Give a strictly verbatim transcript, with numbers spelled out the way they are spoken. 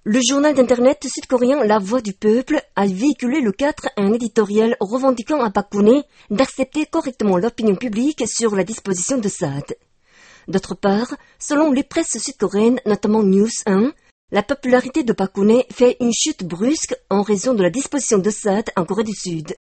Le journal d'internet sud-coréen La Voix du Peuple a véhiculé le quatre un éditorial revendiquant à Park Geun-hye d'accepter correctement l'opinion publique sur la disposition de S A D. D'autre part, selon les presses sud-coréennes, notamment News un, la popularité de Park Geun-hye fait une chute brusque en raison de la disposition de S A D en Corée du Sud.